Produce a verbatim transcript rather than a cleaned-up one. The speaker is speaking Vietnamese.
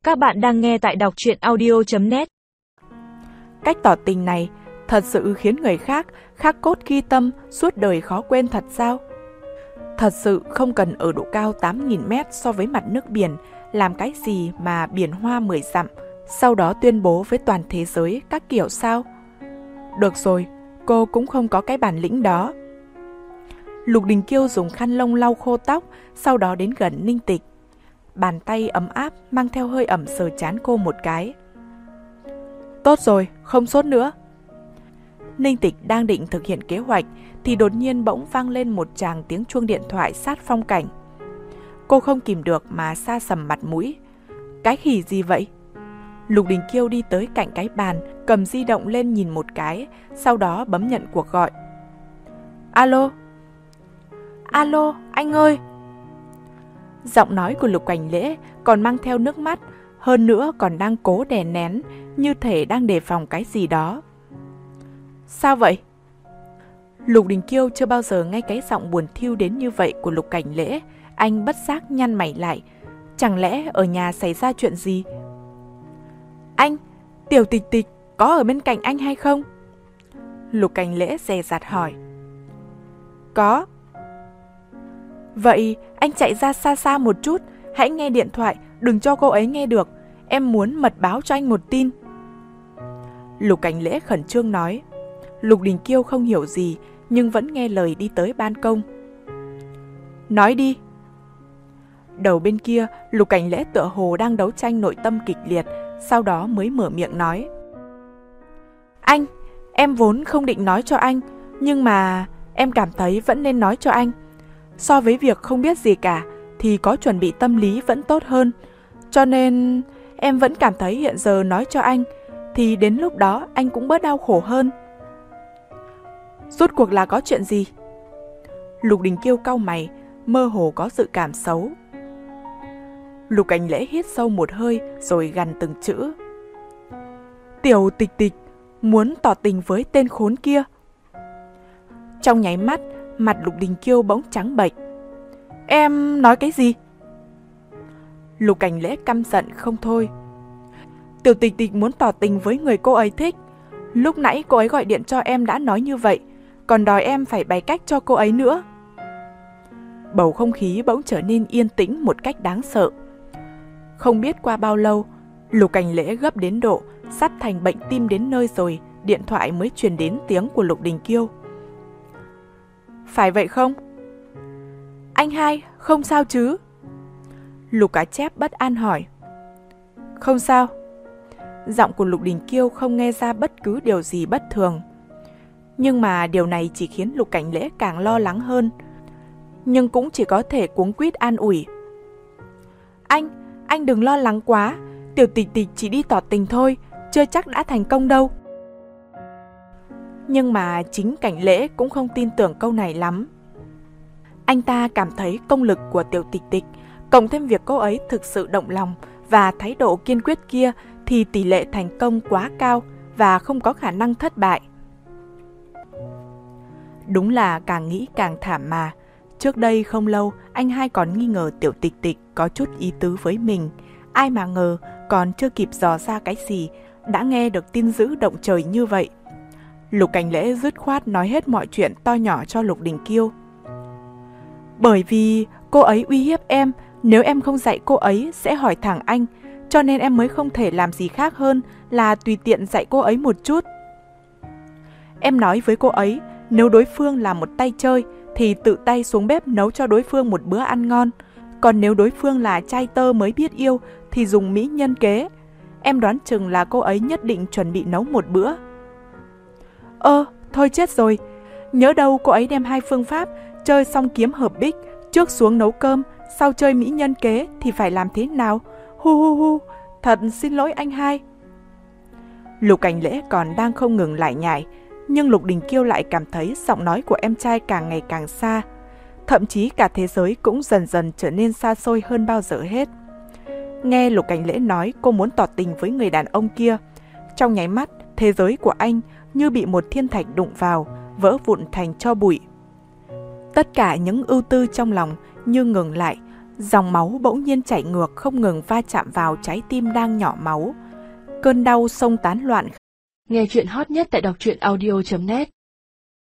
Các bạn đang nghe tại đọc truyện audio chấm net. Cách tỏ tình này thật sự khiến người khác khắc cốt ghi tâm, suốt đời khó quên thật sao? Thật sự không cần ở độ cao tám nghìn mét so với mặt nước biển, làm cái gì mà biển hoa mười dặm, sau đó tuyên bố với toàn thế giới các kiểu sao? Được rồi, cô cũng không có cái bản lĩnh đó. Lục Đình Kiêu dùng khăn lông lau khô tóc, sau đó đến gần Ninh Tịch. Bàn tay ấm áp mang theo hơi ẩm sờ trán cô một cái. Tốt rồi, không sốt nữa. Ninh Tịch đang định thực hiện kế hoạch thì đột nhiên bỗng vang lên một tràng tiếng chuông điện thoại sát phong cảnh. Cô không kìm được mà sa sầm mặt mũi. Cái khỉ gì vậy? Lục Đình Kiêu đi tới cạnh cái bàn, cầm di động lên nhìn một cái, sau đó bấm nhận cuộc gọi. Alo? Alo, anh ơi! Giọng nói của Lục Cảnh Lễ còn mang theo nước mắt, hơn nữa còn đang cố đè nén, như thể đang đề phòng cái gì đó. Sao vậy? Lục Đình Kiêu chưa bao giờ nghe cái giọng buồn thiu đến như vậy của Lục Cảnh Lễ, anh bất giác nhăn mày lại. Chẳng lẽ ở nhà xảy ra chuyện gì? Anh, Tiểu Tịch Tịch có ở bên cạnh anh hay không? Lục Cảnh Lễ dè dặt hỏi. Có. Vậy anh chạy ra xa xa một chút, hãy nghe điện thoại, đừng cho cô ấy nghe được. Em muốn mật báo cho anh một tin. Lục Cảnh Lễ khẩn trương nói. Lục Đình Kiêu không hiểu gì, nhưng vẫn nghe lời đi tới ban công. Nói đi. Đầu bên kia, Lục Cảnh Lễ tựa hồ đang đấu tranh nội tâm kịch liệt, sau đó mới mở miệng nói. Anh, em vốn không định nói cho anh, nhưng mà em cảm thấy vẫn nên nói cho anh. So với việc không biết gì cả, thì có chuẩn bị tâm lý vẫn tốt hơn. Cho nên em vẫn cảm thấy hiện giờ nói cho anh, thì đến lúc đó anh cũng bớt đau khổ hơn. Rốt cuộc là có chuyện gì? Lục Đình Kiêu cau mày, mơ hồ có dự cảm xấu. Lục Cảnh Lễ hít sâu một hơi rồi gằn từng chữ. Tiểu Tịch Tịch muốn tỏ tình với tên khốn kia. Trong nháy mắt, mặt Lục Đình Kiêu bỗng trắng bệch. Em nói cái gì? Lục Cảnh Lễ căm giận không thôi. Tiểu Tịch Tịch muốn tỏ tình với người cô ấy thích. Lúc nãy cô ấy gọi điện cho em đã nói như vậy, còn đòi em phải bày cách cho cô ấy nữa. Bầu không khí bỗng trở nên yên tĩnh một cách đáng sợ. Không biết qua bao lâu, Lục Cảnh Lễ gấp đến độ sắp thành bệnh tim đến nơi rồi, điện thoại mới truyền đến tiếng của Lục Đình Kiêu. Phải vậy không? Anh hai, không sao chứ? Lục Cá Chép bất an hỏi. Không sao. Giọng của Lục Đình Kiêu không nghe ra bất cứ điều gì bất thường. Nhưng mà điều này chỉ khiến Lục Cảnh Lễ càng lo lắng hơn. Nhưng cũng chỉ có thể cuống quýt an ủi. Anh, anh đừng lo lắng quá. Tiểu Tịch Tịch chỉ đi tỏ tình thôi, chưa chắc đã thành công đâu. Nhưng mà chính Cảnh Lễ cũng không tin tưởng câu này lắm. Anh ta cảm thấy công lực của Tiểu Tịch Tịch, cộng thêm việc cô ấy thực sự động lòng và thái độ kiên quyết kia, thì tỷ lệ thành công quá cao và không có khả năng thất bại. Đúng là càng nghĩ càng thảm mà. Trước đây không lâu, anh hai còn nghi ngờ Tiểu Tịch Tịch có chút ý tứ với mình. Ai mà ngờ, còn chưa kịp dò ra cái gì, đã nghe được tin dữ động trời như vậy. Lục Cảnh Lễ dứt khoát nói hết mọi chuyện to nhỏ cho Lục Đình Kiêu. Bởi vì cô ấy uy hiếp em, nếu em không dạy cô ấy sẽ hỏi thẳng anh, cho nên em mới không thể làm gì khác hơn là tùy tiện dạy cô ấy một chút. Em nói với cô ấy, nếu đối phương là một tay chơi thì tự tay xuống bếp nấu cho đối phương một bữa ăn ngon, còn nếu đối phương là trai tơ mới biết yêu thì dùng mỹ nhân kế. Em đoán chừng là cô ấy nhất định chuẩn bị nấu một bữa. Ơ, thôi chết rồi. Nhớ đâu cô ấy đem hai phương pháp chơi song kiếm hợp bích, trước xuống nấu cơm, sau chơi mỹ nhân kế thì phải làm thế nào? Hu hu hu, thật xin lỗi anh hai. Lục Cảnh Lễ còn đang không ngừng lải nhải, nhưng Lục Đình Kiêu lại cảm thấy giọng nói của em trai càng ngày càng xa. Thậm chí cả thế giới cũng dần dần trở nên xa xôi hơn bao giờ hết. Nghe Lục Cảnh Lễ nói cô muốn tỏ tình với người đàn ông kia, trong nháy mắt, thế giới của anh như bị một thiên thạch đụng vào, vỡ vụn thành tro bụi. Tất cả những ưu tư trong lòng như ngừng lại, Dòng máu bỗng nhiên chảy ngược không ngừng va chạm vào trái tim đang nhỏ máu. Cơn đau xông tán loạn. Nghe chuyện hot nhất tại đọc truyện audio chấm net